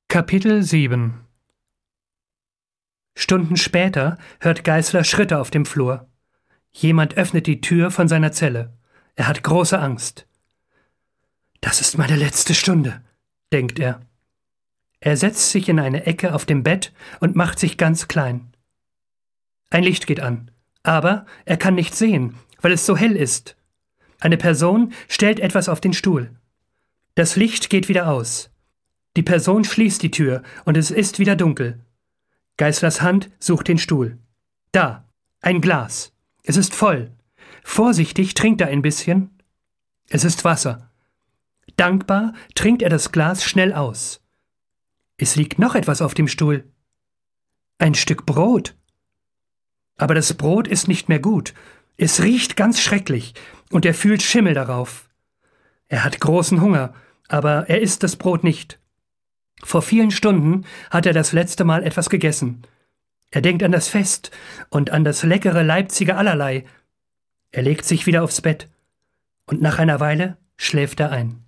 Kapitel 7 Stunden später hört Geißler Schritte auf dem Flur. Jemand öffnet die Tür von seiner Zelle. Er hat große Angst. »Das ist meine letzte Stunde«, denkt er. Er setzt sich in eine Ecke auf dem Bett und macht sich ganz klein. Ein Licht geht an, aber er kann nichts sehen, weil es so hell ist. Eine Person stellt etwas auf den Stuhl. Das Licht geht wieder aus. Die Person schließt die Tür und es ist wieder dunkel. Geißlers Hand sucht den Stuhl. Da, ein Glas. Es ist voll. Vorsichtig trinkt er ein bisschen. Es ist Wasser. Dankbar trinkt er das Glas schnell aus. Es liegt noch etwas auf dem Stuhl. Ein Stück Brot. Aber das Brot ist nicht mehr gut. Es riecht ganz schrecklich und er fühlt Schimmel darauf. Er hat großen Hunger, aber er isst das Brot nicht. Vor vielen Stunden hat er das letzte Mal etwas gegessen. Er denkt an das Fest und an das leckere Leipziger Allerlei. Er legt sich wieder aufs Bett und nach einer Weile schläft er ein.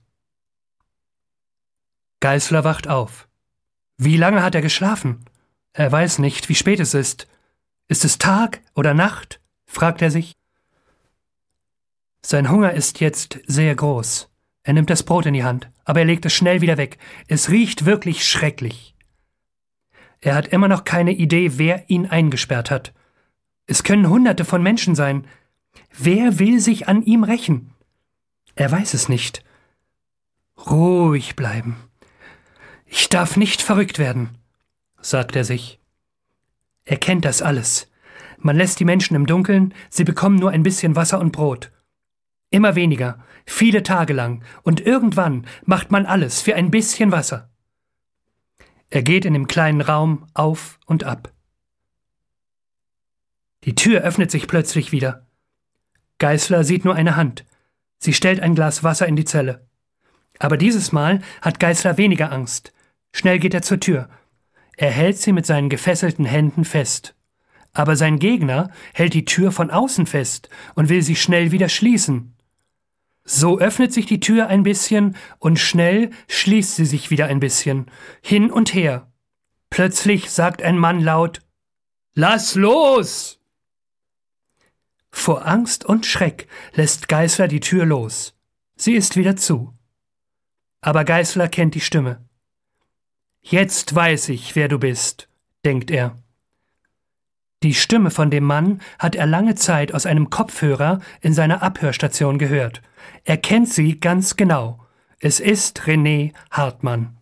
Geißler wacht auf. Wie lange hat er geschlafen? Er weiß nicht, wie spät es ist. Ist es Tag oder Nacht? Fragt er sich. Sein Hunger ist jetzt sehr groß. Er nimmt das Brot in die Hand, aber er legt es schnell wieder weg. Es riecht wirklich schrecklich. Er hat immer noch keine Idee, wer ihn eingesperrt hat. Es können Hunderte von Menschen sein. Wer will sich an ihm rächen? Er weiß es nicht. Ruhig bleiben. Ich darf nicht verrückt werden, sagt er sich. Er kennt das alles. Man lässt die Menschen im Dunkeln, sie bekommen nur ein bisschen Wasser und Brot. Immer weniger, viele Tage lang, und irgendwann macht man alles für ein bisschen Wasser. Er geht in dem kleinen Raum auf und ab. Die Tür öffnet sich plötzlich wieder. Geißler sieht nur eine Hand. Sie stellt ein Glas Wasser in die Zelle. Aber dieses Mal hat Geißler weniger Angst. Schnell geht er zur Tür. Er hält sie mit seinen gefesselten Händen fest. Aber sein Gegner hält die Tür von außen fest und will sie schnell wieder schließen. So öffnet sich die Tür ein bisschen und schnell schließt sie sich wieder ein bisschen, hin und her. Plötzlich sagt ein Mann laut: »Lass los!« Vor Angst und Schreck lässt Geißler die Tür los. Sie ist wieder zu. Aber Geißler kennt die Stimme. »Jetzt weiß ich, wer du bist«, denkt er. Die Stimme von dem Mann hat er lange Zeit aus einem Kopfhörer in seiner Abhörstation gehört. Er kennt sie ganz genau. Es ist René Hartmann.